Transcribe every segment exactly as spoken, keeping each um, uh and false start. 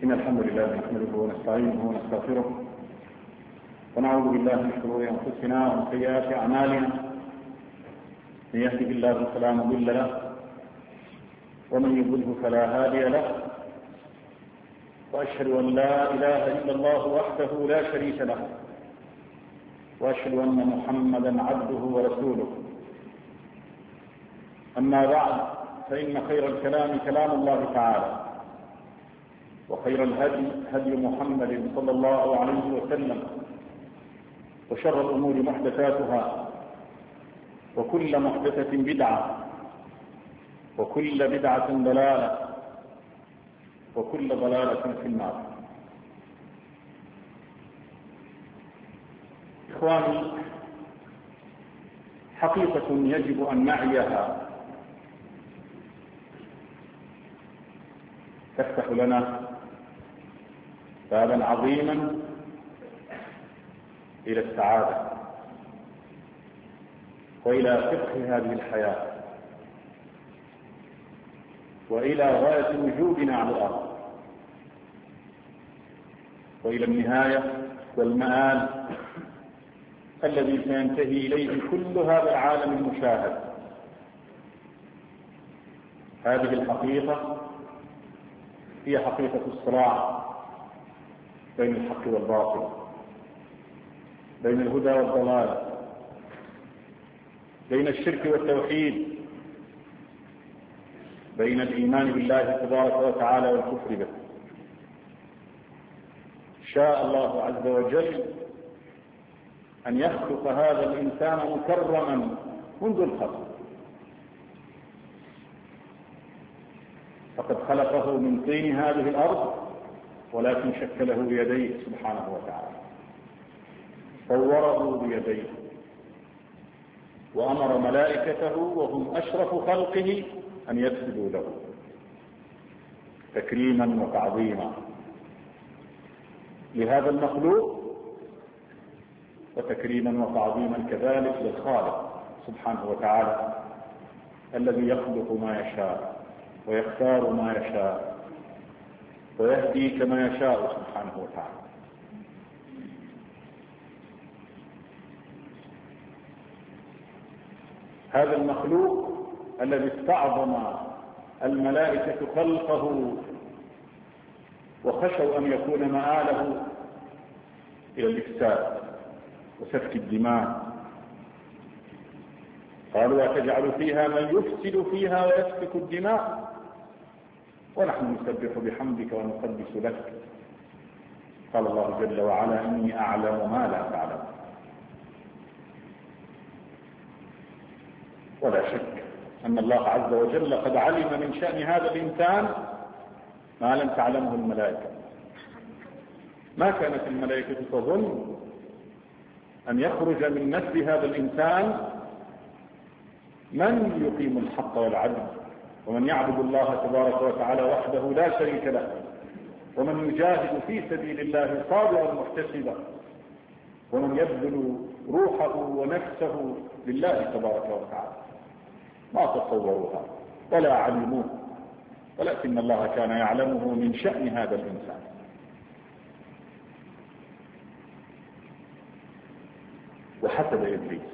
إن الحمد لله نحمده ونستعينه ونستغفره ونعوذ بالله من شرور أنفسنا ومن سيئات أعمالنا. من يهده الله فلا مضل له ومن يضلل فلا هادي له، وأشهد أن لا إله إلا الله وحده لا شريك له، وأشهد أن محمدا عبده ورسوله. أما بعد، فإن خير الكلام كلام الله تعالى، وخير الهدي هدي محمد صلى الله عليه وسلم، وشر الأمور محدثاتها، وكل محدثة بدعة، وكل بدعة ضلالة، وكل ضلالة في النار. إخواني، حقيقة يجب أن نعيها تفتح لنا بابا عظيما إلى السعادة وإلى فقه هذه الحياة وإلى غاية وجودنا على الأرض، وإلى النهاية والمآل الذي سينتهي إليه كل هذا العالم المشاهد. هذه الحقيقة هي حقيقة الصراع بين الحق والباطل، بين الهدى والضلال، بين الشرك والتوحيد، بين الإيمان بالله تبارك وتعالى والكفر به. شاء الله عز وجل أن يخلق هذا الإنسان مكرما منذ الخلق، فقد خلقه من طين هذه الأرض، ولكن شكله بيديه سبحانه وتعالى، صوره بيديه، وأمر ملائكته وهم أشرف خلقه أن يسجدوا له تكريما وتعظيما لهذا المخلوق، وتكريما وتعظيما كذلك للخالق سبحانه وتعالى الذي يخلق ما يشاء ويختار ما يشاء ويهدي كما يشاء سبحانه وتعالى. هذا المخلوق الذي استعظم الملائكة خلقه وخشوا أن يكون مآله إلى الإفساد وسفك الدماء، قالوا: أتجعل فيها من يفسد فيها ويسفك الدماء ونحن نسبح بحمدك ونقدس لك؟ قال الله جل وعلا: إني أعلم ما لا تعلم. ولا شك أن الله عز وجل قد علم من شأن هذا الإنسان ما لم تعلمه الملائكة. ما كانت الملائكة تظن أن يخرج من نفس هذا الإنسان من يقيم الحق والعدل، ومن يعبد الله تبارك وتعالى وحده لا شريك له، ومن يجاهد في سبيل الله صابرا محتسبا، ومن يبذل روحه ونفسه لله تبارك وتعالى. ما تصوروها ولا علموه، ولكن الله كان يعلمه من شأن هذا الإنسان. وحسب إبليس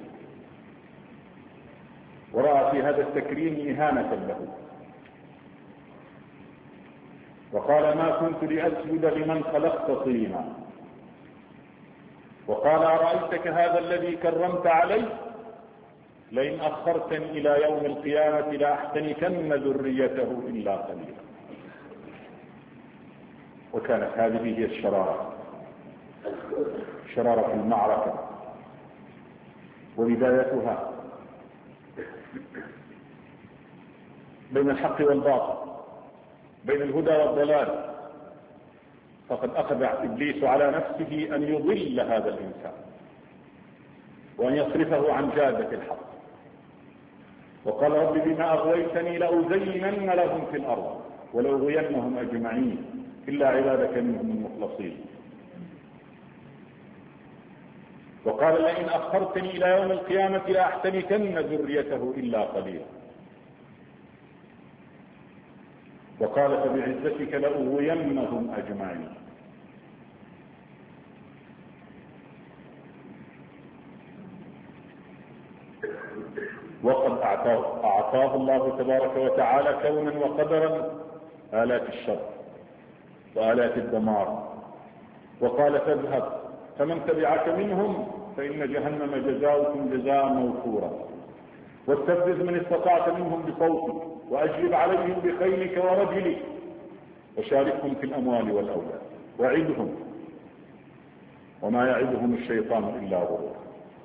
ورأى في هذا التكريم إهانة له، وقال: ما كنت لأسجد لمن خلقت طينا، وقال: أرأيتك هذا الذي كرمت عليه لئن أخرتني إلى يوم القيامة لأحتنكن ذريته إلا قليلا. وكانت هذه هي الشرارة، شرارة المعركة وبدايتها بين الحق والباطل، بين الهدى والضلال. فقد أخذ إبليس على نفسه أن يضل هذا الإنسان وأن يصرفه عن جادة الحق، وقال: رب بما أغويتني لأزينن لهم في الأرض ولأغوينهم أجمعين إلا عبادك منهم المخلصين. وقال: لئن أخرتني إلى يوم القيامة لأحتنكن ذريته إلا قليلا. وقال فبعزتك لأغوينهم أجمعين. وقد أعطاه, أعطاه الله تبارك وتعالى كونا وقدرا آلات الشر وآلات الدمار، وقال فاذهب فمن تبعك منهم فإن جهنم جزاؤكم جزاء موفورا، واستفزز من استطعت منهم بصوتك وأجلب عليهم بخيلك ورجلك وشاركهم في الأموال والأولاد وعدهم وما يعدهم الشيطان إلا غرورا.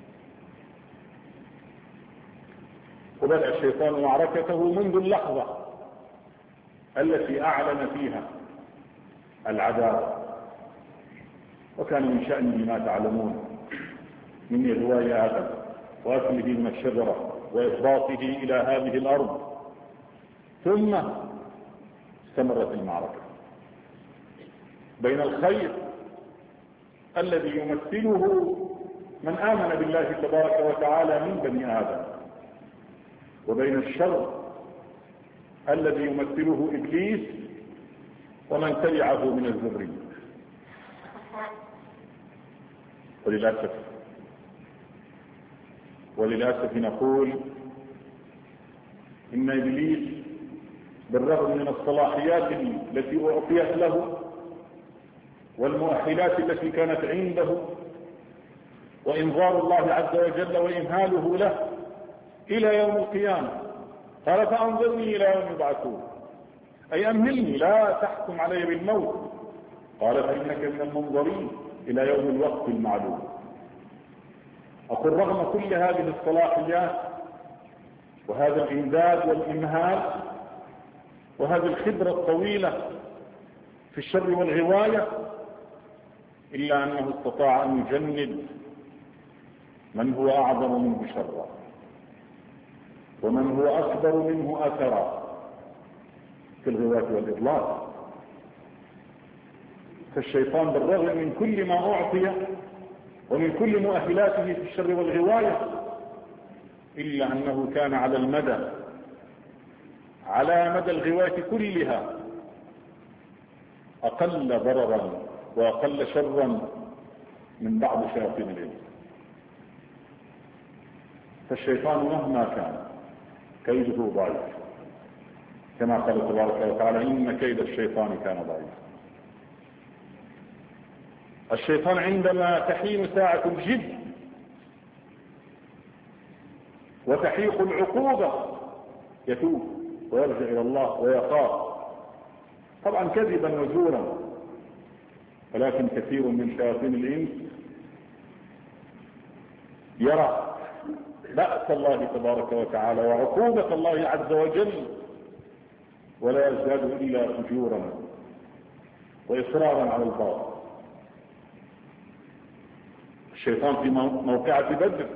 وبدأ الشيطان معركته منذ اللحظة التي أعلن فيها العداوة، وكان من شأنه ما تعلمون من إغواء آدم وأكله من الشجرة وإهباطه إلى هذه الأرض. ثم استمرت المعركة بين الخير الذي يمثله من آمن بالله تبارك وتعالى من بني آدم، وبين الشر الذي يمثله إبليس ومن تبعه من الذرية. وللأسف وللأسف نقول إن إبليس بالرغم من الصلاحيات التي أعطيت له والمؤهلات التي كانت عنده وإنظار الله عز وجل وإمهاله له إلى يوم القيامة، قال فأنظرني إلى يوم يبعثون، أي أمهلني لا تحكم علي بالموت، قال فإنك من المنظرين إلى يوم الوقت المعلوم. أقول رغم كل هذه الصلاحيات وهذا الإمداد والإمهال وهذه الخبرة الطويلة في الشر والغواية، إلا أنه استطاع أن يجند من هو أعظم منه شرا ومن هو أكبر منه أثرا في الغواية والإضلال. فالشيطان بالرغم من كل ما أعطي ومن كل مؤهلاته في الشر والغواية، إلا أنه كان على المدى على مدى الغواية كلها أقل ضررا وأقل شرا من بعض شياطين الإنس. فالشيطان مهما كان كيده ضعيف، كما قال تبارك وتعالى إن كيد الشيطان كان ضعيفا. الشيطان عندما تحين ساعة الجد وتحيق العقوبة يتوب ويرجع إلى الله ويخاف، طبعا كذبا وزورا، ولكن كثير من شياطين الإنس يرى بأس الله تبارك وتعالى وعقوبة الله عز وجل ولا يزداد إلا فجورا وإصرارا على الباطل. الشيطان في موقعة بدر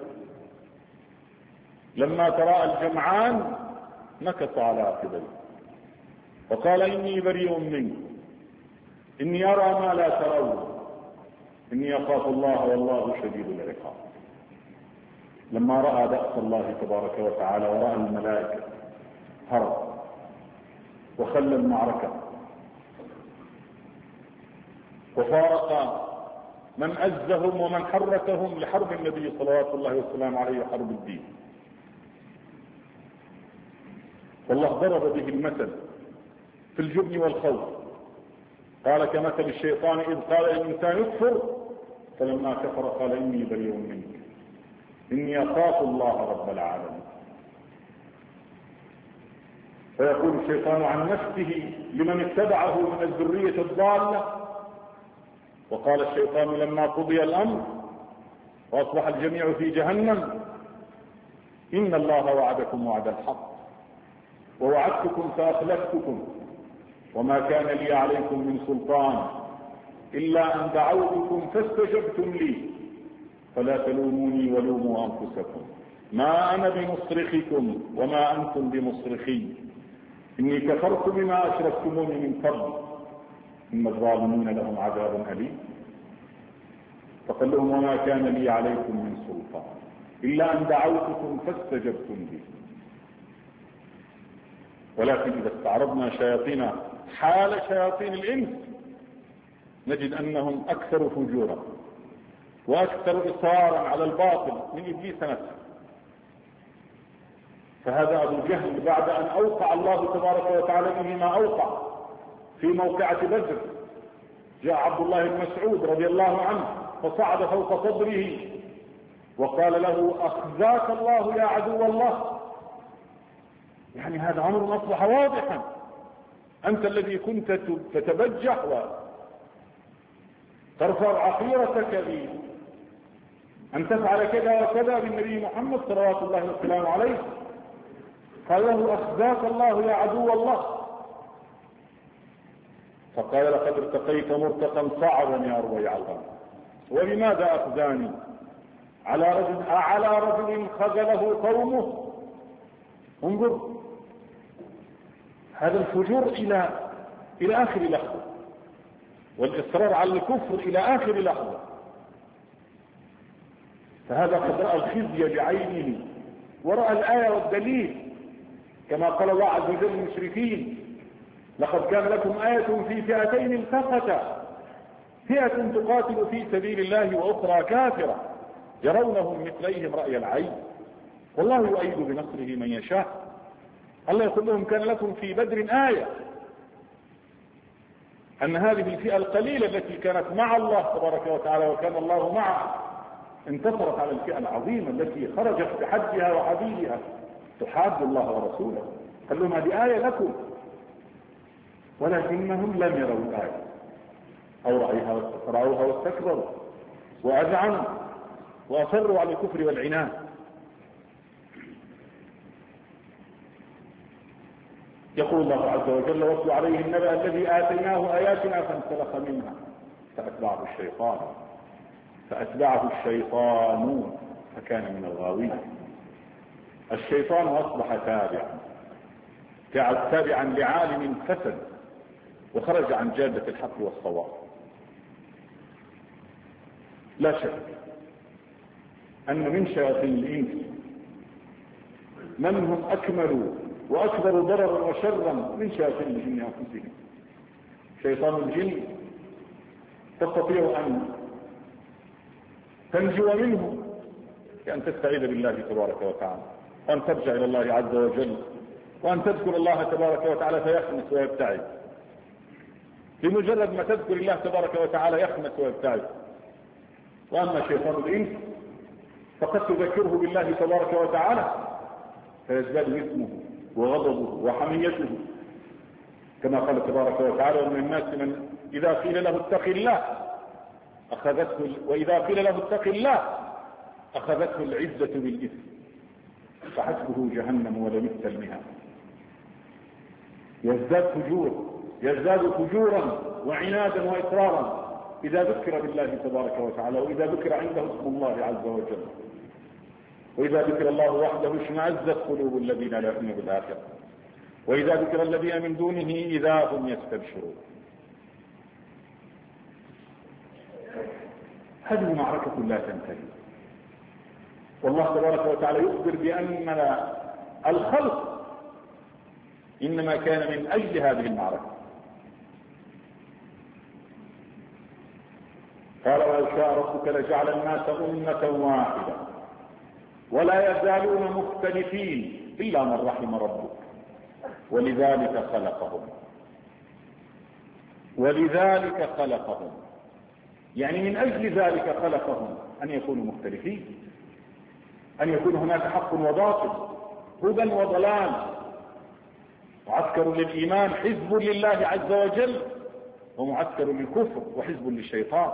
لما تراءى الجمعان نكص على عقبيه وقال إني بريء منك إني أرى ما لا ترون إني أخاف الله والله شديد العقاب. لما رأى بأس الله تبارك وتعالى ورأى الملائكة هرب وخلى المعركة وفارق من أزهم ومن حركهم لحرب النبي صلوات الله والسلام عليه وحرب الدين. والله ضرب به المثل في الجبن والخوف، قال كمثل الشيطان إذ قال الإنسان يكفر فلما كفر قال إني بريء منك إني أخاف الله رب العالمين. فيقول الشيطان عن نفسه لمن اتبعه من الذرية الضالة. وقال الشيطان لما قضي الأمر وأصبح الجميع في جهنم إن الله وعدكم وعد الحق ووعدتكم فأخلفتكم وما كان لي عليكم من سلطان إلا أن دعوتكم فاستجبتم لي فلا تلوموني ولوموا أنفسكم ما أنا بمصرخكم وما أنتم بمصرخي إني كفرت بما أشركتموني من قبل إن الظالمين لهم عذاب أليم. فقال لهم وما كان لي عليكم من سلطان إلا أن دعوتكم فاستجبتم لي. ولكن إذا استعرضنا شياطين حال شياطين الإنس نجد أنهم أكثر فجورا وأكثر إصرارا على الباطل من إبليس نفسه. فهذا أبو جهل بعد أن أوقع الله تبارك وتعالى به ما أوقع في موقعة بدر، جاء عبد الله بن مسعود رضي الله عنه فصعد فوق صدره وقال له أخزاك الله يا عدو الله. يعني هذا أمر أصبح واضحا، أنت الذي كنت تتبجح وترفع عقيرتك لي أن تفعل كذا وكذا بالنبي محمد صلوات الله والسلام عليه، قال له أخزاك الله يا عدو الله. فقال لقد ارتقيت مرتقا صعبا يا ربيع الغنم، ولماذا أخزاني على رجل على رجل خذله قومه؟ انظر هذا الفجور إلى إلى آخر لحظة، والإصرار على الكفر إلى آخر لحظة. فهذا قد رأى الخزي بعينه ورأى الآية والدليل، كما قال الله عز وجل للمشركين لقد كان لكم آية في فئتين التقتا، فئة تقاتل في سبيل الله وأخرى كافرة يرونهم مثليهم رأي العين والله يؤيد بنصره من يشاء. الله يقول لهم كان لكم في بدر آية أن هذه الفئة القليلة التي كانت مع الله تبارك وتعالى وكان الله معها انتصرت على الفئة العظيمة التي خرجت بحجها وحبيبها تحاد الله ورسوله. قال لهم هذه آية لكم، ولكنهم لم يروا الآية أو رأوها واستكبروا وأذعنوا وأصروا على الكفر والعناد. يقول الله عز وجل واتل عليه النبأ الذي آتيناه آياتنا فانسلخ منها فأتبعه الشيطان فأتبعه الشيطان فكان من الغاوين. الشيطان أصبح تابعا تابعا لعالم فسد وخرج عن جادة الحق والصواب. لا شك أن من شياطين الإنس من هم أكمل وأكبر ضررا وشرا من شياطين الجن أنفسهم. شيطان الجن تستطيع أن تنجو منه بأن تستعيذ بالله تبارك وتعالى وأن ترجع إلى الله عز وجل وأن تذكر الله تبارك وتعالى فيخنس ويبتعد. بمجرد ما تذكر الله تبارك وتعالى يخنس ويبتعد. وأما شيطان الإنس فقد تذكره بالله تبارك وتعالى فيزداد اسمه وغضبه وحميته، كما قال تبارك وتعالى ومن الناس من إذا قيل له اتق الله أخذته وإذا قيل له اتق الله أخذته العزة بالإثم فحسبه جهنم ولبئس المهاد. يزداد فجور يزداد فجورا وعنادا وإصرارا إذا ذكر بالله تبارك وتعالى وإذا ذكر عنده اسم الله عز وجل وإذا ذكر الله وحده اشمأزت قلوب الذين لا يؤمنون بالآخرة وإذا ذكر الذين من دونه إذا هم يستبشرون. هذه معركة لا تنتهي، والله تبارك وتعالى يخبر بأن الخلق إنما كان من أجل هذه المعركة. قال ولو شاء ربك لجعل الناس أمة واحدة ولا يزالون مختلفين إلا من رحم ربك ولذلك خلقهم ولذلك خلقهم يعني من أجل ذلك خلقهم أن يكونوا مختلفين، أن يكون هناك حق وباطل، هدى وضلال، معسكر للإيمان حزب لله عز وجل ومعسكر للكفر وحزب للشيطان.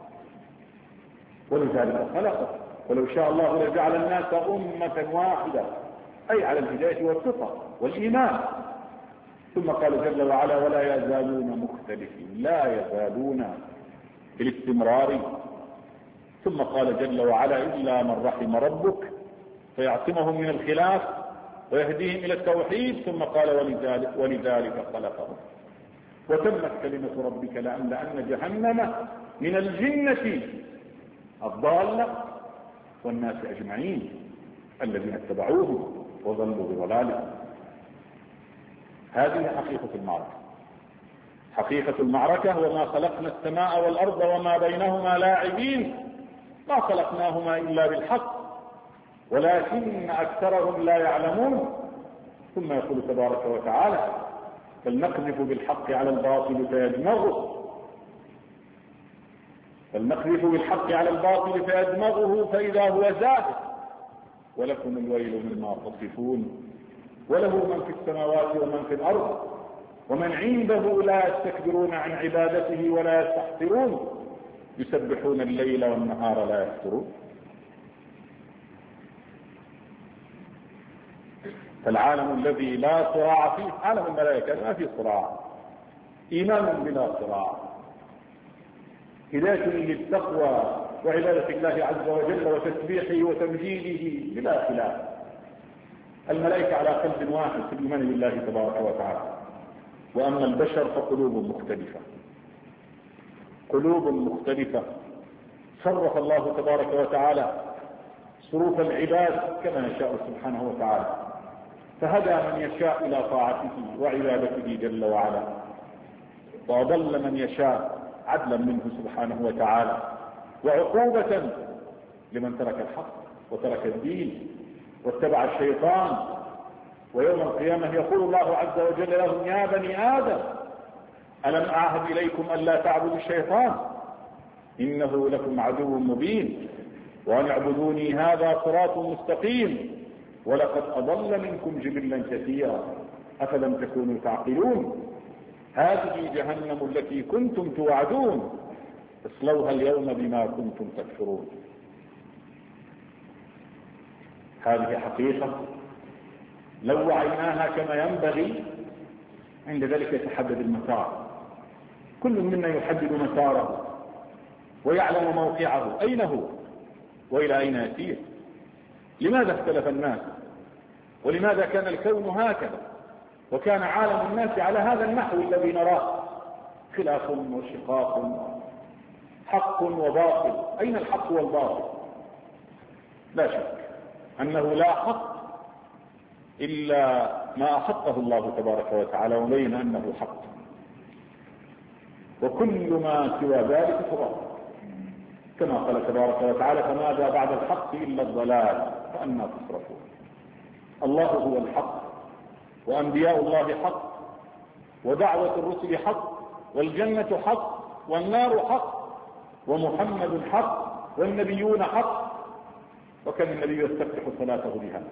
ولذلك خلقه ولو شاء الله لجعل الناس أمة واحدة أي على الهداية والفطرة والإيمان. ثم قال جل وعلا ولا يزالون مختلفين، لا يزالون بالاستمرار. ثم قال جل وعلا إلا من رحم ربك فيعصمهم من الخلاف ويهديهم إلى التوحيد. ثم قال ولذلك, ولذلك خلقهم وتمت كلمة ربك لأن جهنم من الجنة الضالة والناس أجمعين الذين اتبعوهم وظلوا بضلالهم. هذه حقيقة المعركة. حقيقة المعركة وما خلقنا السماء والأرض وما بينهما لاعبين ما خلقناهما إلا بالحق ولكن أكثرهم لا يعلمون. ثم يقول تبارك وتعالى بل نقذف بالحق على الباطل فيدمغه بل نقذف بالحق على الباطل فيدمغه فإذا هو زاهق ولكم الويل مما تصفون وله من في السماوات ومن في الأرض ومن عنده لا يستكبرون عن عبادته ولا يستحسرون يسبحون الليل والنهار لا يفترون. فالعالم الذي لا صراع فيه عالم الملائكة ما فيه صراع، إيمان بلا صراع، هداية للتقوى وعبادة الله عز وجل وتسبيحه وتمجيده بلا خلاف. الملائكة على قلب واحد في الإيمان بالله تبارك وتعالى. وأما البشر فقلوب مختلفة قلوب مختلفة صرف الله تبارك وتعالى صروف العباد كما يشاء سبحانه وتعالى، فهدى من يشاء إلى طاعته وعبادته جل وعلا، وأضل من يشاء عدلا منه سبحانه وتعالى وعقوبة لمن ترك الحق وترك الدين واتبع الشيطان. ويوم القيامة يقول الله عز وجل لهم يا بني آدم ألم أعهد إليكم ألا تعبدوا الشيطان إنه لكم عدو مبين وأن اعبدوني هذا صراط مستقيم ولقد أضل منكم جبلا كثيرا أفلم تكونوا تعقلون هذه جهنم التي كنتم توعدون اصلوها اليوم بما كنتم تكفرون. هذه حقيقة لو وعيناها كما ينبغي عند ذلك يتحدد المسار. كل منا يحدد مساره ويعلم موقعه أين هو وإلى أين يسير. لماذا اختلف الناس ولماذا كان الكون هكذا وكان عالم الناس على هذا النحو الذي نراه خلاف وشقاق حق وباطل؟ أين الحق والباطل؟ لا شك أنه لا حق إلا ما أحقه الله تبارك وتعالى وبين أنه حق، وكل ما سوى ذلك فباطل كما قال تبارك وتعالى فماذا بعد الحق إلا الضلال فأنى تصرفون. الله هو الحق وأنبياء الله حق ودعوة الرسل حق والجنة حق والنار حق ومحمد حق والنبيون حق. وكان النبي يستفتح صلاته بها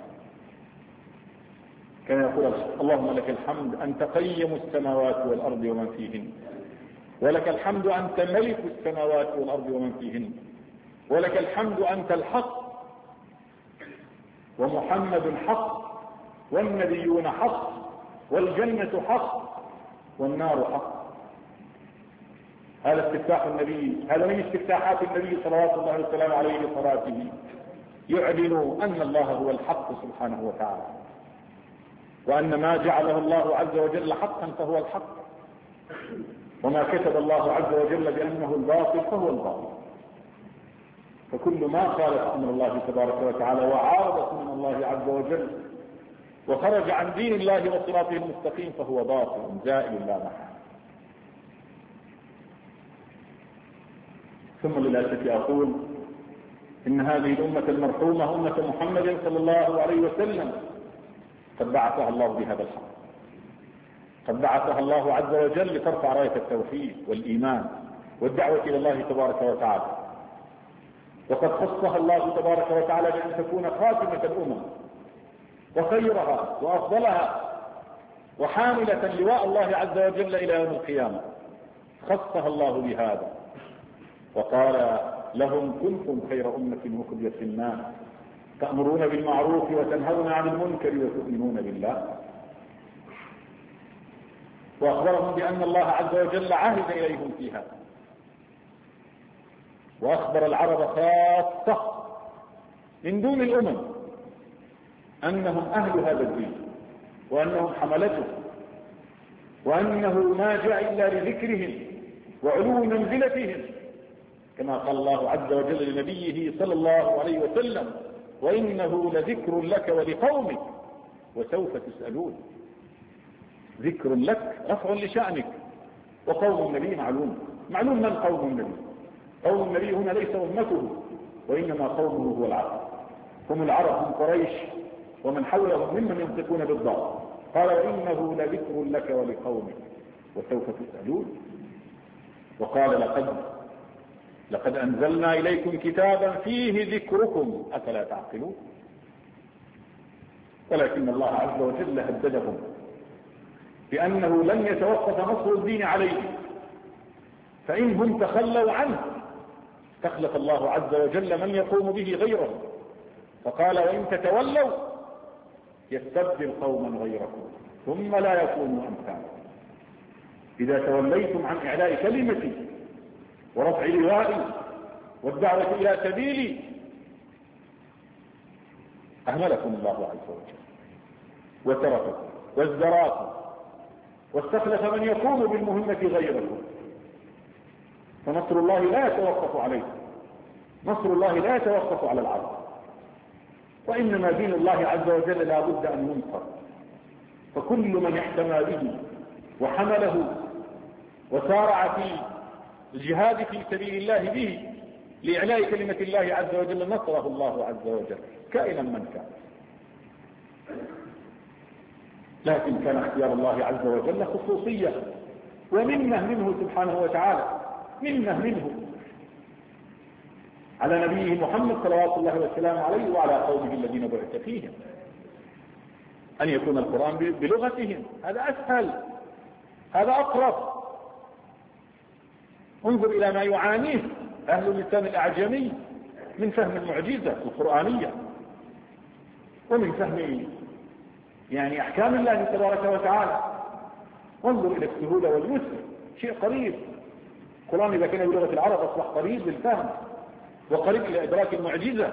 كان يقول اللهم لك الحمد أنت قيم السماوات والأرض ومن فيهن ولك الحمد أنت ملك السماوات والأرض ومن فيهن ولك الحمد أنت الحق ومحمد حق والنبيون حق والجنة حق والنار حق. هذا استفتاح النبي، هذا من استفتاحات النبي صلوات الله وسلامه عليه صلاته يعلن أن الله هو الحق سبحانه وتعالى وأن ما جعله الله عز وجل حقا فهو الحق وما كتب الله عز وجل بأنه الباطل فهو الباطل. فكل ما خالف أمر الله تبارك وتعالى وعارض من الله عز وجل وخرج عن دين الله وصراطه المستقيم فهو باطل زائل لا محال. ثم للأسف أقول إن هذه الأمة المرحومة أمة محمد صلى الله عليه وسلم قد بعثها الله بهذا الحق، قد بعثها الله عز وجل لترفع راية التوحيد والإيمان والدعوة إلى الله تبارك وتعالى، وقد خصها الله تبارك وتعالى بأن تكون خاتمة الأمم وخيرها وأفضلها وحاملة لواء الله عز وجل إلى يوم القيامة. خصها الله بهذا وقال لهم كنتم خير أمة أخرجت للناس تأمرون بالمعروف وتنهون عن المنكر وتؤمنون بالله. وأخبرهم بأن الله عز وجل عهد إليهم في هذا، وأخبر العرب خاصة من دون الأمم أنهم أهل هذا الدين وأنهم حملته وأنه ما جاء إلا لذكرهم وعلو منزلتهم كما قال الله عز وجل لنبيه صلى الله عليه وسلم وإنه لذكر لك ولقومك وسوف تسألون. ذكر لك رفع لشأنك. وقوم النبي معلوم معلوم من قوم النبي. قوم النبي هنا ليس أمته، وإنما قومه هو العرب، هم العرب من قريش ومن حولهم ممن ينطقون بالضاد. قال وإنه لذكر لك ولقومك وسوف تسألون. وقال لقد لقد أنزلنا إليكم كتابا فيه ذكركم أفلا تعقلون. ولكن الله عز وجل هددهم بأنه لن يتوقف نصر الدين عليه، فإن هم تخلوا عنه تخلف الله عز وجل من يقوم به غيرهم. فقال وإن تتولوا يستبدل قوما غيركم ثم لا يكونوا أمثالكم. إذا توليتم عن إعلاء كلمتي ورفع لوائي والدعوة إلى سبيلي أهملكم الله عز وجل وترككم وازدراكم واستخلف من يقوم بالمهمة غيركم. فنصر الله لا يتوقف عليه، نصر الله لا يتوقف على العرب، وإنما دين الله عز وجل لا بد أن ينصر. فكل من احتمى به وحمله وسارع في الجهاد في سبيل الله به لإعلاء كلمة الله عز وجل نصره الله عز وجل كائنا من كان. لكن كان اختيار الله عز وجل خصوصية ومنه منه سبحانه وتعالى، منه منه على نبيه محمد صلوات الله وسلامه عليه وعلى قومه الذين بعث فيهم، أن يكون القرآن بلغتهم. هذا أسهل، هذا أقرب. انظر إلى ما يعانيه أهل اللسان الأعجمي من فهم المعجزة القرآنية ومن فهم يعني أحكام الله تبارك وتعالى. وانظر إلى السهولة واليسر، شيء قريب. القرآن إذا كان بلغة العرب أصبح قريب للفهم وقريب إلى إدراك المعجزة.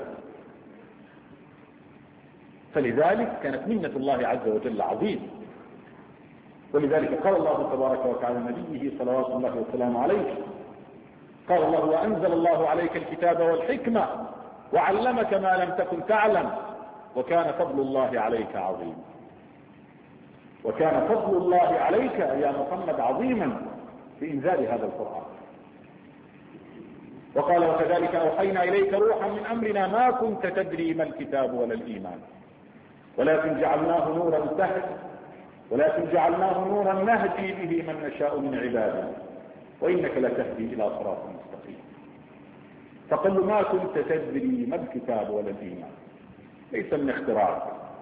فلذلك كانت منة الله عز وجل عظيم. ولذلك قال الله تبارك وتعالى نبيه صلوات الله وسلامه عليه، قال الله وأنزل الله عليك الكتاب والحكمة وعلمك ما لم تكن تعلم وكان فضل الله عليك عظيما. وكان فضل الله عليك يا محمد عظيما بإنزال هذا القرآن. وقال وكذلك أوحينا إليك روحا من أمرنا ما كنت تدري ما الكتاب ولا الإيمان ولكن جعلناه نورا تهدي ولكن جعلناه نورا نهدي به من نشاء من عبادنا وإنك لتهدي إلى صراط مستقيم. فقل ما كنت تدري ما الكتاب ولا الإيمان ليس من اختراعك،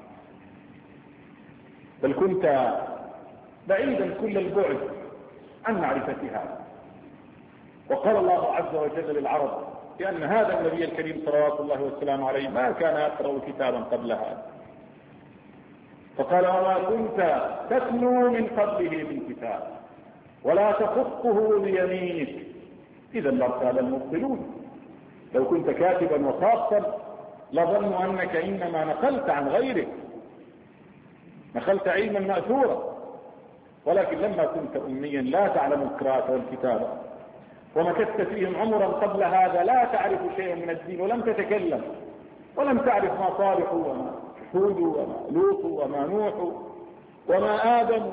بل كنت بعيدا كل البعد عن معرفة هذا. وقال الله عز وجل للعرب بأن هذا النبي الكريم صلوات الله والسلام عليه ما كان يقرأ كتابا قبل هذا، فقال وما كنت تتلو من قبله من كتاب ولا تخطه بيمينك إذا لارتاب المبطلون. لو كنت كاتبا وخاصا لظنوا أنك إنما نقلت عن غيرك، نقلت علما مأثورا، ولكن لما كنت أميا لا تعلم القراءة والكتابة ومكثت فيهم عمرا قبل هذا لا تعرف شيئا من الدين ولم تتكلم ولم تعرف ما صالح وما هود وما لوط وما نوح وما آدم.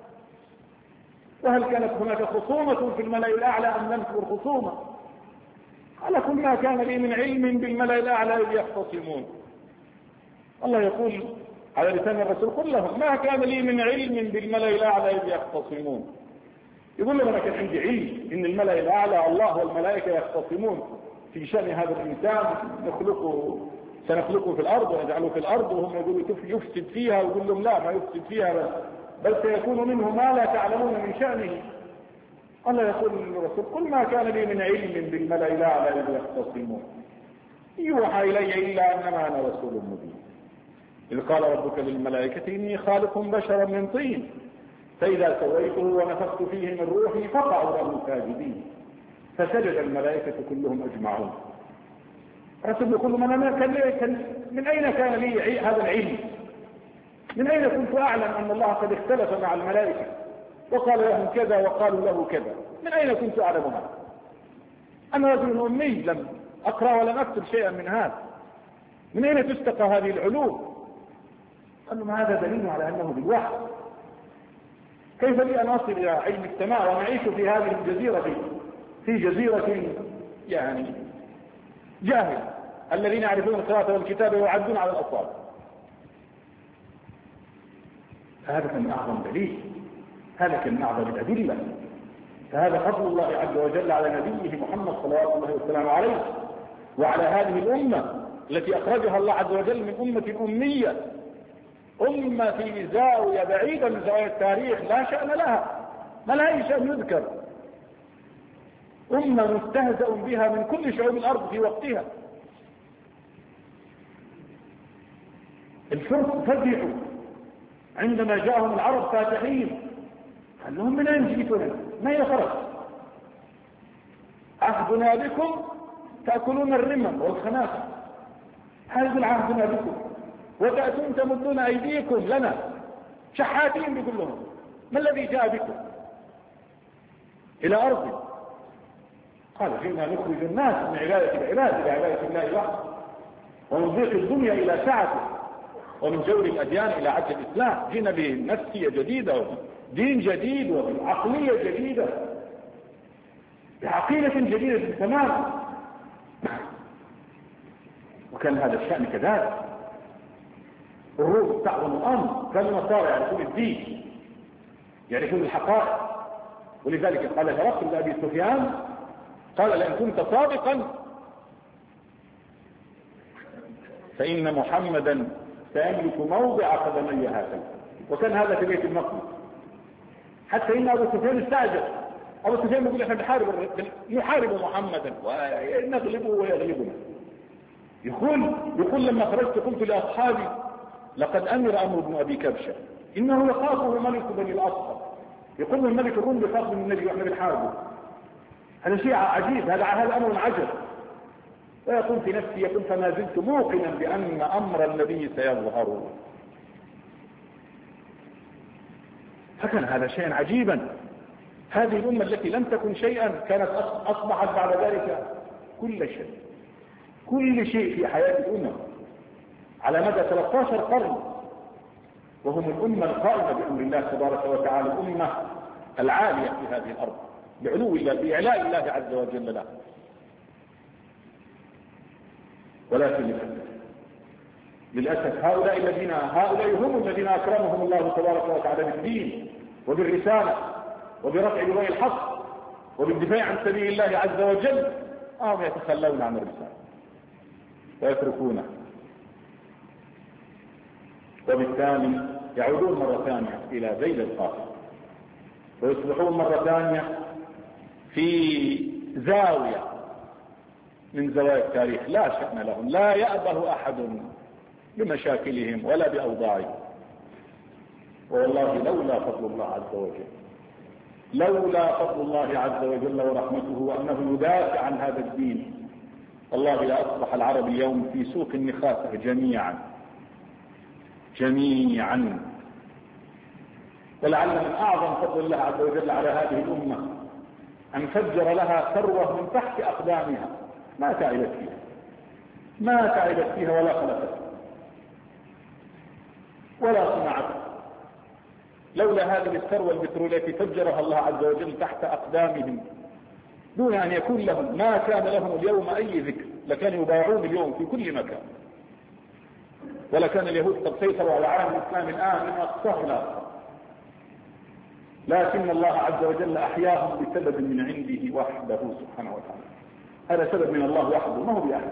وهل كانت هناك خصومة في الملأ الأعلى أم نذكر خصومة؟ على كل ما كان لي من علم بالملأ الأعلى إذ يختصمون. الله يقول على لسان الرسول قل لهم ما كان لي من علم بالملأ الأعلى إذ يختصمون. يقول لهم أنا كان عندي علم إن الملأ الأعلى الله والملائكة يختصمون في شأن هذا الإنسان، نخلقه سنخلقه في الأرض ونجعله في الأرض، وهم يقولوا يفسد فيها، ويقول لهم لا ما يفسد فيها بل سيكون منه ما لا تعلمون من شأنه. الله يقول للرسول قل ما كان لي من علم بالملأ الأعلى إذ يختصمون يوحى إلي إلا أنما أنا رسول مبين. إذ قال ربك للملائكة إني خالق بشرا من طين فإذا سويته ونفخت فيه من روحي فقعوا له ساجدين فسجد الملائكة كلهم أجمعون. رسول يقول من أنا كان من أين كان لي هذا العلم؟ من أين كنت أعلم أن الله قد اختلف مع الملائكة وقال لهم كذا وقالوا له كذا؟ من أين كنت أعلم هذا؟ أنا رجل أمي لم أقرأ ولم أكتب شيئا من هذا، من أين تستقى هذه العلوم؟ قال لهم هذا دليل على أنه بالوحي. كيف لي أن أصل إلى علم السماء ونعيش في هذه الجزيرة، في جزيرة يعني جاهل، الذين يعرفون القراءة والكتاب ويعدون على الأصابع. هذا كان أعظم دليل، هذا كان أعظم الأدلة. فهذا فضل الله عز وجل على نبيه محمد صلوات الله وسلامه عليه وعلى هذه الأمة التي أخرجها الله عز وجل من أمة أمية، أمة في زاوية بعيدة من زوايا التاريخ لا شأن لها، ما لها أي شأن يذكر، أمة مستهزأ بها من كل شعوب الأرض في وقتها. الفرس فزعوا عندما جاءهم العرب فاتحين، قال لهم من أين جئتنا؟ ما هي خرج؟ عهدنا بكم تأكلون الرمم والخنافة، هذا عهدنا بكم وتأتون تمدون أيديكم لنا شحاتين بكلهم، ما الذي جاء بكم إلى أرض؟ قال جئنا نخرج الناس من عبادة العباد إلى عبادة الله وحده، ومن ضيق الدنيا إلى سعته، ومن جور الأديان إلى عدل الإسلام. جئنا بنفسية جديدة ودين جديد وعقلية جديدة، بعقيدة جديدة تماما. وكان هذا الشأن كذلك. الروم تعظم الأمر، كان النصارى يعرفون الدين، يعرفون الحقائق. ولذلك قال هرقل لأبي سفيان، قال لئن كنت صادقا فإن محمدا سيملك موضع قدمي هاتين. وكان هذا في بيت المقدس. حتى إن أبو سفيان استعجب، أبو سفيان يقول احنا نحارب نحارب محمدا ونغلبه ويغلبنا. يقول يقول لما خرجت قلت لأصحابي لقد أمر أمر ابن أبي كبشة إنه يخافه ملك بني الأصفر. يقول الملك الروم بخاف من النبي وإحنا بنحاربه. هذا شيء عجيب، هذا هذا أمر عجب. ويقول في نفسي يقول فما زلت موقنا بأن أمر النبي سيظهر. فكان هذا شيئا عجيبا. هذه الأمة التي لم تكن شيئا كانت أصبحت بعد ذلك كل شيء، كل شيء في حياة الأمة على مدى ثلاثة عشر قرن، وهم الأمة القائمة بأمر الله تبارك وتعالى، الأمة العالية في هذه الأرض بعلو الله بإعلاء الله عز وجل له. ولكن للأسف للأسف هؤلاء الذين هؤلاء هم الذين أكرمهم الله تبارك وتعالى بالدين وبالرسالة وبرفع لواء الحق وبالدفاع عن سبيل الله عز وجل، هم يتخلون عن الرسالة ويتركونه، وبالتالي يعودون مرة ثانية إلى ذيل القافر ويصبحون مرة ثانية في زاوية من زوايا التاريخ لا شأن لهم، لا يأبه أحد بمشاكلهم ولا بأوضاعهم. والله لولا فضل الله عز وجل، لولا فضل الله عز وجل ورحمته وأنه يدافع عن هذا الدين، والله لا أصبح العرب اليوم في سوق النخاسة جميعا جميعا. ولعل من أعظم فضل الله عز وجل على هذه الأمة أن فجر لها ثروة من تحت أقدامها ما تعبت فيها، ما تعبت فيها ولا خلقت ولا صنعت. لولا هذه الثروة البترولية التي فجرها الله عز وجل تحت أقدامهم دون أن يكون لهم، ما كان لهم اليوم أي ذكر، لكانوا يبايعون اليوم في كل مكان. ولكان اليهود قد سيطروا على عالم الإسلام الآن من أقصاه إلى أقصاه، لكن الله عز وجل أحياهم بسبب من عنده وحده سبحانه وتعالى. هذا سبب من الله وحده ما هو بأحد.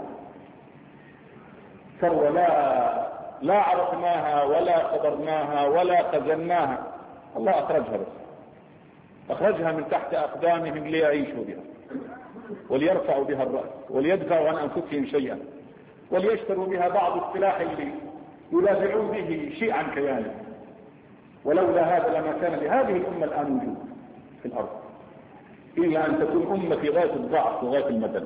ثروة لا لا عرفناها ولا قدرناها ولا خزناها، الله أخرجها، بس أخرجها من تحت أقدامهم ليعيشوا بها وليرفعوا بها الرأس وليدفعوا عن أنفسهم شيئا وليشتروا بها بعض السلاح اللي يدافعون به شيء عن كيانه. ولولا هذا لما كان لهذه الأمة الآن وجود في الأرض، إلا أن تكون أمة في غاية الضعف وغاية المدن.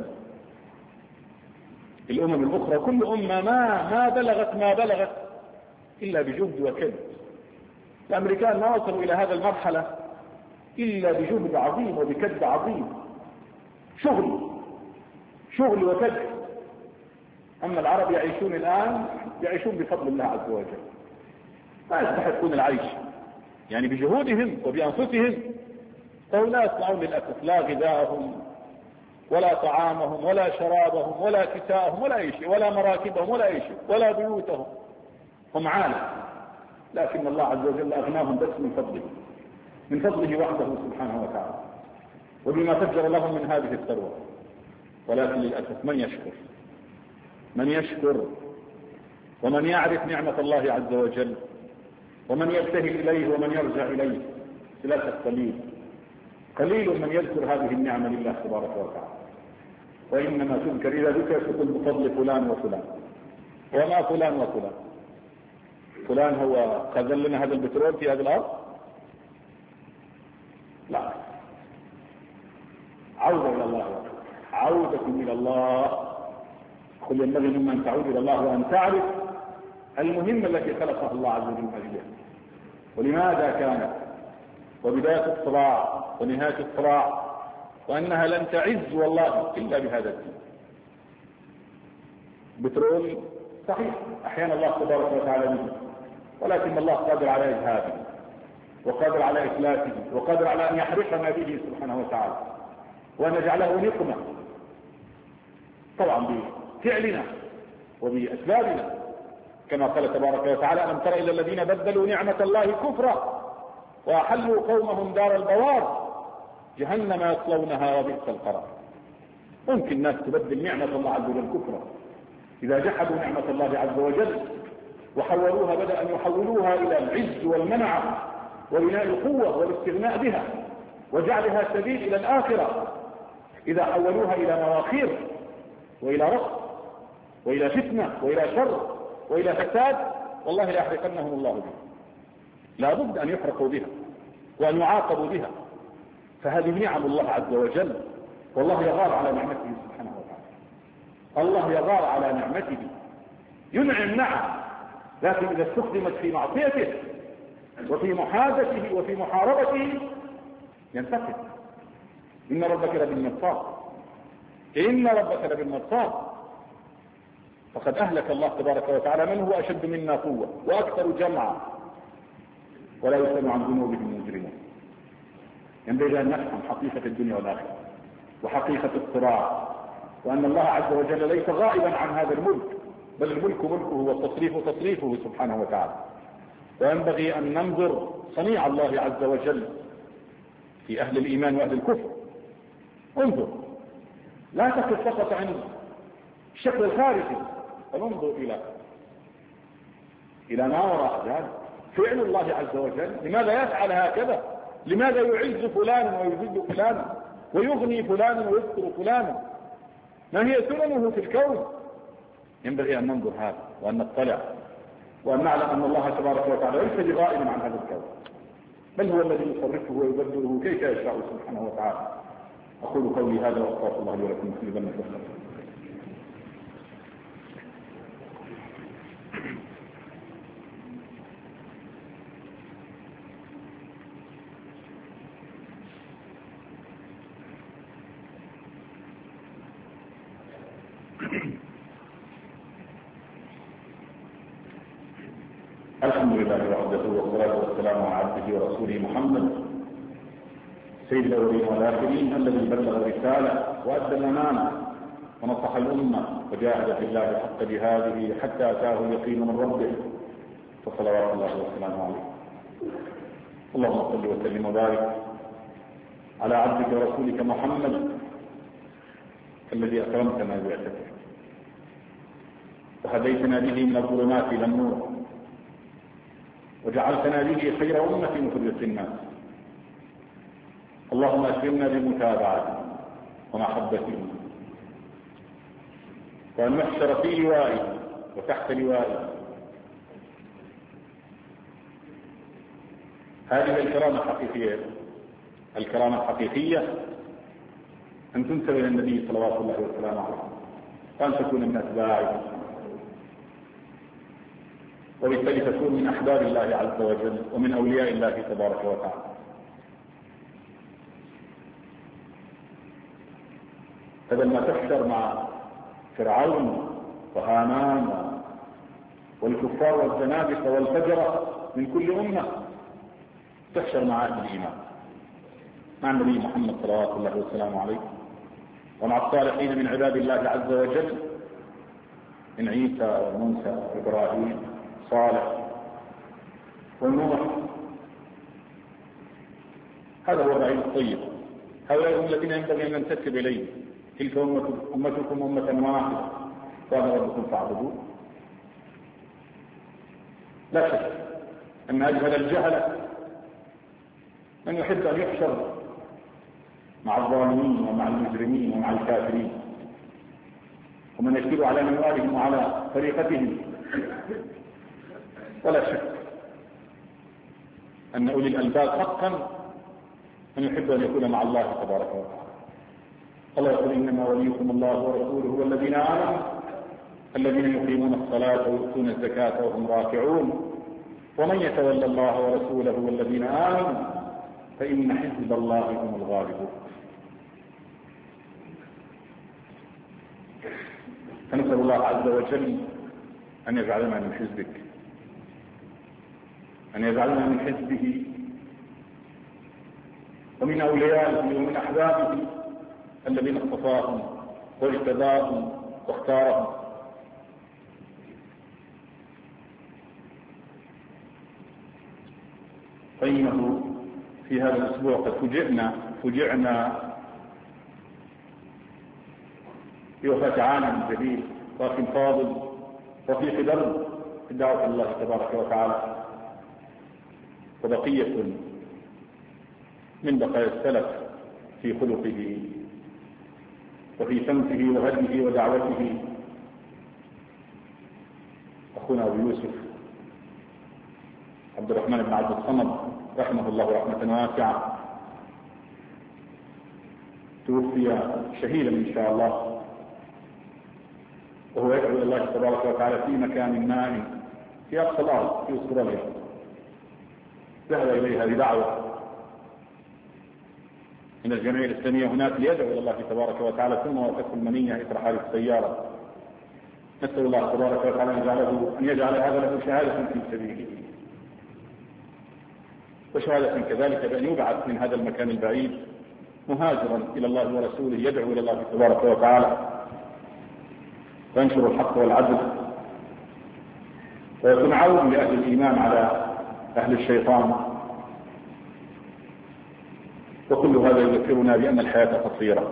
الأمم الأخرى كل أمة ما ما بلغت ما بلغت إلا بجهد وكد. الأمريكان ما وصلوا إلى هذا المرحلة إلا بجهد عظيم وبكد عظيم، شغل شغل وكد. أما العرب يعيشون الآن يعيشون بفضل الله عز وجل، ما يستحقون العيش يعني بجهودهم وبأنفسهم، فهم لا يصنعون للأسف لا غذاءهم ولا طعامهم ولا شرابهم ولا كساءهم ولا أي شيء، ولا مراكبهم ولا أي شيء، ولا بيوتهم، هم عالم، لكن الله عز وجل أغناهم بس من فضله، من فضله وحده سبحانه وتعالى، وبما فجر لهم من هذه الثروة. ولكن للأسف من يشكر، من يشكر ومن يعرف نعمة الله عز وجل ومن يبتهل إليه ومن يرجع إليه، للأسف قليل قليل من يذكر هذه النعمة لله تبارك وتعالى. وإنما تذكر إذا ذكر تقول بفضل فلان وفلان، وما فلان وفلان. فلان هو خزن لنا هذا البترول في هذه الأرض؟ لا، عودة إلى الله، عودة إلى الله. قل ينبغي مما أن تعود إلى الله وأن تعرف المهمة التي خلقها الله عز وجل هي، ولماذا كانت، وبداية الصراع ونهاية الصراع، وأنها لن تعز والله إلا بهذا الدين. بترول صحيح أحيانا الله تبارك وتعالى به، ولكن الله قادر على إذهابه وقادر على إفلاسه وقادر على أن يحرقنا به سبحانه وتعالى، وأن يجعله نقمة طبعا بفعلنا وبأسبابنا، كما قال تبارك وتعالى: ألم تر إلى الذين بدلوا نعمة الله كفرا وأحلوا قومهم دار البوار جهنم يصلونها وبئس القرار. ممكن الناس تبدل نعمة الله عز وجل كفرا إذا جحدوا نعمة الله عز وجل وحولوها، بدأ أن يحولوها إلى العز والمنعة وبناء القوة والاستغناء بها وجعلها سبيل إلى الآخرة. إذا حولوها إلى مواخير وإلى رفض وإلى فتنة وإلى شر وإلى فساد، والله لا يحرقنهم الله بها، لا بد أن يحرقوا بها وأن يعاقبوا بها. فهذه نعم الله عز وجل، والله يغار على نعمته سبحانه وتعالى. الله يغار على نعمته، ينعم نعم، لكن إذا استخدمت في معصيته وفي محادثته وفي محاربته ينتقم. إن ربك لبالمرصاد، إن ربك لبالمرصاد. فقد أهلك الله تبارك وتعالى من هو أشد منا قوة وأكثر جمعا ولا يسأل عن ذنوبهم المجرمون. ينبغي أن نفهم حقيقة الدنيا والآخرة وحقيقة الصراع، وأن الله عز وجل ليس غائبا عن هذا الملك، بل الملك ملكه والتصريف تصريفه سبحانه وتعالى. وينبغي أن ننظر صنيع الله عز وجل في أهل الإيمان وأهل الكفر. انظر، لا تقف فقط عن الشكل الخارجي، فننظر إلى إلى ما وراء ذلك. فعل الله عز وجل، لماذا يفعل هكذا؟ لماذا يعز فلانا ويذل فلانا ويغني فلانا ويذكر فلانا؟ ما هي سننه في الكون؟ ينبغي أن ننظر هذا وأن نطلع وأن نعلم أن الله تبارك وتعالى ليس بغائب عن هذا الكون، بل هو الذي يصرفه ويبدله كيف يشاء سبحانه وتعالى. أقول قولي هذا وأستغفر الله لي ولكم في ذنب الخير. الحمد لله وحده والصلاة والسلام على عبده ورسوله محمد سيد الأولين والآخرين، الذي بلغ الرسالة وأدى الأمانة ونصح الأمة وجاهد في الله حق جهاده حتى أتاه اليقين من ربه، فصلوات الله وسلامه عليه. اللهم صل وسلم وبارك على عبدك ورسولك محمد الذي أكرمتنا بعثته وهديتنا به من الظلمات إلى النور وجعلتنا به خير أمة مخرجة الناس. اللهم أكرمنا بمتابعته ومحبته، وأن نحشر في لوائه وتحت لوائه. هذه الكرامة الحقيقية، الكرامة الحقيقية أن تنسب إلى النبي صلوات الله وسلامه عليه، وأن تكون من أتباعه، وبالتالي تكون من أحباب الله عز وجل ومن أولياء الله تبارك وتعالى. بدل ما تحشر مع فرعون وهامان والكفار والزنادقة والفجرة من كل أمة، تحشر مع أهل الإيمان، مع النبي محمد صلوات الله وسلامه عليه، ومع الصالحين من عباد الله عز وجل، من عيسى وموسى وإبراهيم صالح ونوح. هذا هو الرعيل الطيب، هؤلاء هم الذين ينبغي أن ننتسب إليه. تلك أمتكم أمة واحدة وأنا ربكم فاعبدوه. لا شك أن أجهل الجهل من يحب أن يحشر مع الظالمين ومع المجرمين ومع الكافرين، ومن يسير على منوالهم وعلى طريقتهم. ولا شك أن أولي الألباب حقا من يحب أن يكون مع الله تبارك وتعالى. الله يقول إنما وليكم الله ورسوله والذين آمنوا الذين يقيمون الصلاة ويؤتون الزكاة وهم راكعون ومن يتولى الله ورسوله والذين آمنوا فإن حزب الله هم الغالبون. فنسأل الله عز وجل أن يجعلنا من حزبك، أن يجعلنا من حزبه ومن أوليائه ومن أحبابه الذين اصطفاهم واجتباهم واختارهم. فإنه في هذا الأسبوع قد فجئنا فجعنا بوفاة عالم جديد واخ فاضل رفيق درب في الدعوة الله تبارك وتعالى، وبقية من بقايا السلف في خلقه وفي سمته وهديه ودعوته، أخونا أبو يوسف عبد الرحمن بن عبد الصمد رحمه الله رحمة واسعة، توفي شهيدا إن شاء الله، وهو يدعو إلى الله تبارك وتعالى في مكان ما في أقصى الأرض في أستراليا. ذهب إليها بدعوة من الجمعية الإسلامية هناك ليدعو إلى الله تبارك وتعالى، ثم وقفت المنية إثر حادث السيارة. نسأل الله تبارك وتعالى أن يجعله أن يجعل هذا له شهادة في سبيله، وشهادة كذلك بأن يبعث من هذا المكان البعيد مهاجرا إلى الله ورسوله يدعو إلى الله تبارك وتعالى وينشر الحق والعدل، ويكون عون لأهل الإيمان على أهل الشيطان. وكل هذا يذكرنا بأن الحياة قصيرة،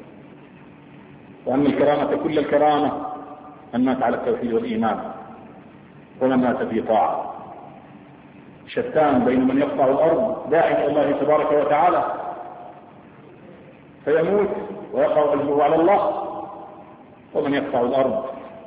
وأن الكرامة كل الكرامة من مات على التوحيد والإيمان ومن مات في طاعة. شتان بين من يقطع الأرض داعي إلى الله تبارك وتعالى فيموت ويقع أجره على الله، ومن يقطع الأرض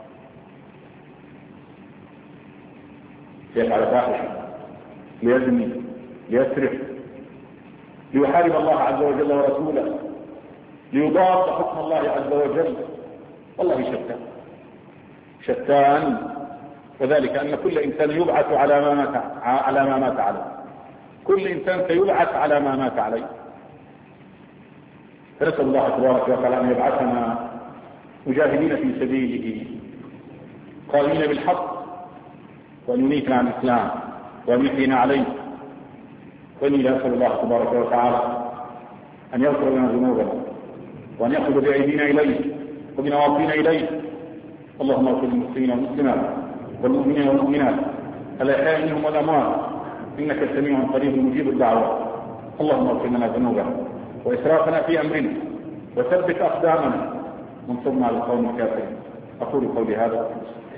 ليفعل فاحشة ليزني ليسرق ليحارب الله عز وجل ورسوله ليضاد حكم الله عز وجل. والله شتان شتان وذلك أن كل إنسان يبعث على ما مات على ما مات عليه، كل إنسان سيبعث على ما مات عليه. فنسأل الله تبارك وتعالى أن يبعثنا مجاهدين في سبيله قائمين بالحق، وأن يميتنا عن الإسلام وأن يحيينا عليه. وإني أسأل الله تبارك وتعالى أن يغفر لنا ذنوبنا وأن يأخذ بأيدينا إليه وبنواصينا إليه. اللهم اغفر للمسلمين والمسلمات والمؤمنين والمؤمنات الأحياء منهم والأموات إنك سميع قريب مجيب الدعوات. اللهم اغفر لنا ذنوبنا وإسرافنا في أمرنا وثبت أقدامنا وانصرنا على القوم الكافرين. أقول قولي هذا